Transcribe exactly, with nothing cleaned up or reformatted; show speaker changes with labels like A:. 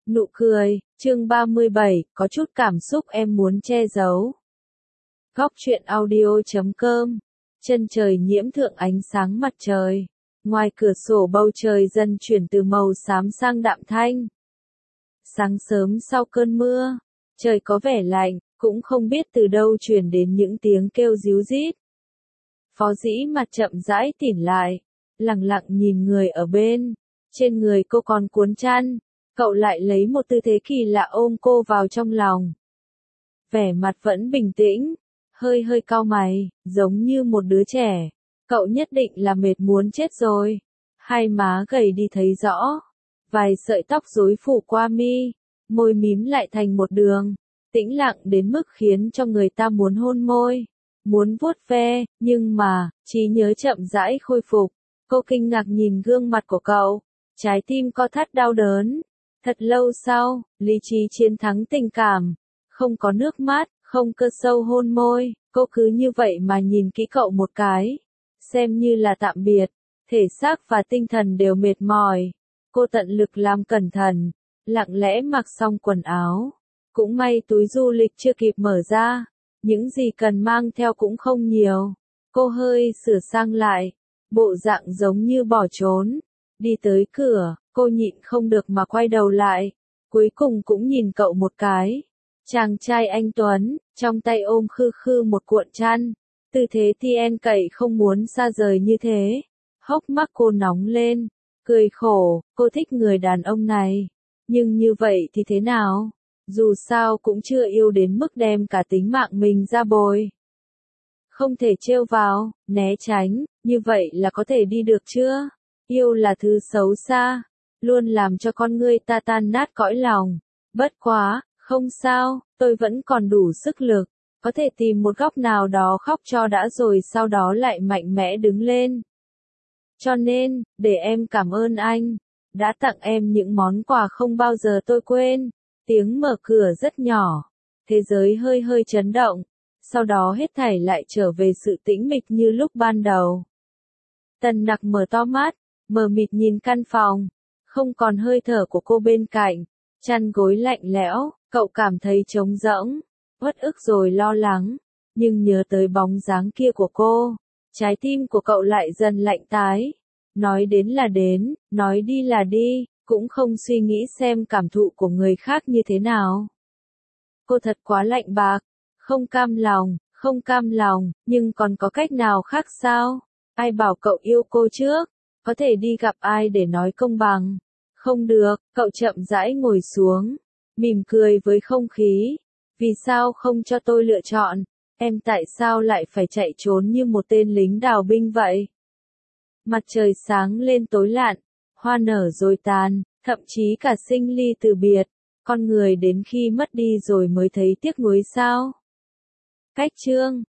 A: Nụ cười, chương ba mươi bảy, có chút cảm xúc em muốn che giấu. Góc truyện audio chấm com. Chân trời nhiễm thượng ánh sáng mặt trời. Ngoài cửa sổ bầu trời dần chuyển từ màu xám sang đạm thanh. Sáng sớm sau cơn mưa, trời có vẻ lạnh, cũng không biết từ đâu truyền đến những tiếng kêu ríu rít. Phó Dĩ Mặt chậm rãi tỉnh lại, lặng lặng nhìn người ở bên. Trên người cô còn cuốn chăn, cậu lại lấy một tư thế kỳ lạ ôm cô vào trong lòng. Vẻ mặt vẫn bình tĩnh, hơi hơi cau mày, giống như một đứa trẻ. Cậu nhất định là mệt muốn chết rồi. Hai má gầy đi thấy rõ. Vài sợi tóc rối phủ qua mi, môi mím lại thành một đường. Tĩnh lặng đến mức khiến cho người ta muốn hôn môi, muốn vuốt ve, nhưng mà, trí nhớ chậm rãi khôi phục. Cô kinh ngạc nhìn gương mặt của cậu, trái tim co thắt đau đớn. Thật lâu sau, lý trí chiến thắng tình cảm, không có nước mắt, không cơ sâu hôn môi, cô cứ như vậy mà nhìn kỹ cậu một cái, xem như là tạm biệt, thể xác và tinh thần đều mệt mỏi. Cô tận lực làm cẩn thận, lặng lẽ mặc xong quần áo, cũng may túi du lịch chưa kịp mở ra, những gì cần mang theo cũng không nhiều. Cô hơi sửa sang lại, bộ dạng giống như bỏ trốn, đi tới cửa. Cô nhịn không được mà quay đầu lại, cuối cùng cũng nhìn cậu một cái. Chàng trai anh tuấn, trong tay ôm khư khư một cuộn chăn, tư thế Tien cậy không muốn xa rời như thế. Hốc mắt cô nóng lên, cười khổ, cô thích người đàn ông này, nhưng như vậy thì thế nào? Dù sao cũng chưa yêu đến mức đem cả tính mạng mình ra bồi. Không thể trêu vào, né tránh, như vậy là có thể đi được chưa? Yêu là thứ xấu xa, luôn làm cho con ngươi ta tan nát cõi lòng. Bất quá, không sao, tôi vẫn còn đủ sức lực, có thể tìm một góc nào đó khóc cho đã rồi sau đó lại mạnh mẽ đứng lên. Cho nên, để em cảm ơn anh, đã tặng em những món quà không bao giờ tôi quên. Tiếng mở cửa rất nhỏ, thế giới hơi hơi chấn động, sau đó hết thảy lại trở về sự tĩnh mịch như lúc ban đầu. Tần Nặc mở to mắt, mờ mịt nhìn căn phòng. Không còn hơi thở của cô bên cạnh, chăn gối lạnh lẽo, cậu cảm thấy trống rỗng, uất ức rồi lo lắng, nhưng nhớ tới bóng dáng kia của cô, trái tim của cậu lại dần lạnh tái. Nói đến là đến, nói đi là đi, cũng không suy nghĩ xem cảm thụ của người khác như thế nào. Cô thật quá lạnh bạc, không cam lòng, không cam lòng, nhưng còn có cách nào khác sao? Ai bảo cậu yêu cô trước? Có thể đi gặp ai để nói công bằng? Không được, cậu chậm rãi ngồi xuống, mỉm cười với không khí. Vì sao không cho tôi lựa chọn? Em tại sao lại phải chạy trốn như một tên lính đào binh vậy? Mặt trời sáng lên tối lặn, hoa nở rồi tàn, thậm chí cả sinh ly từ biệt. Con người đến khi mất đi rồi mới thấy tiếc nuối sao? Cách chương